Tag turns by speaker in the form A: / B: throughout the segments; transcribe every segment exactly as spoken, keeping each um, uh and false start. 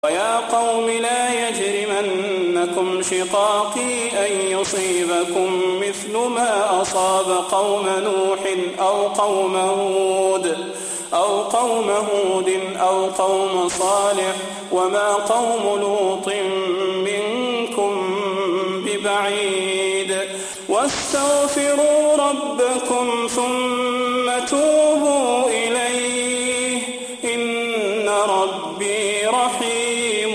A: ويا قوم لا يجرمنكم شقاقي أن يصيبكم مثل ما أصاب قوم نوح أو قوم هود أو قوم هود أو قوم صالح وما قوم لوط منكم ببعيد واستغفروا ربكم ثم توبوا إليه إن ربي رحيم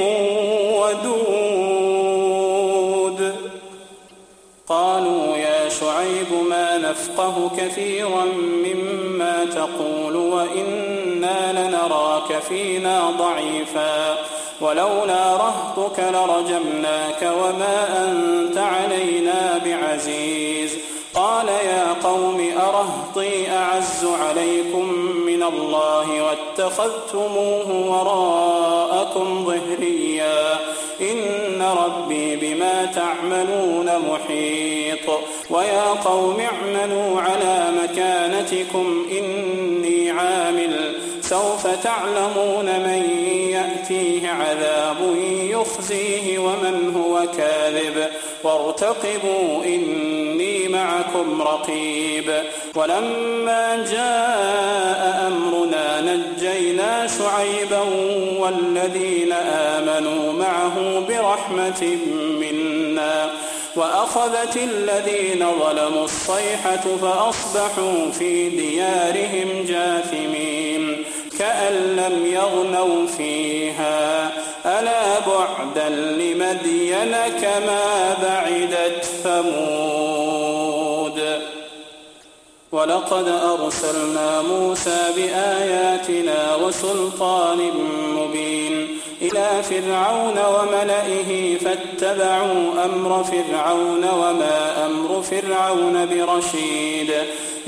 A: ودود. قالوا يا شعيب ما نفقه كثيرا مما تقول وإنا لنراك فينا ضعيفا ولولا رهطك لرجمناك وما أنت علينا بعزيز. قال يا قوم أرهطي أعز عليكم من الله واتخذتموه وراءكم ظهريا إن ربي بما تعملون محيط. ويا قوم اعملوا على مكانتكم إني عامل سوف تعلمون من يأتيه عذاب يخزيه ومن هو كاذب وارتقبوا إني معكم رقيب. ولما جاء أمرنا نجينا شعيبا والذين آمنوا معه برحمة منا وأخذت الذين ظلموا الصيحة فأصبحوا في ديارهم جاثمين كأن لم يغنوا فيها ألا بعدا لمدين كما بعدت ثمود. ولقد أرسلنا موسى بآياتنا وسلطان مبين إلى فرعون وملئه فاتبعوا أمر فرعون وما أمر فرعون برشيد.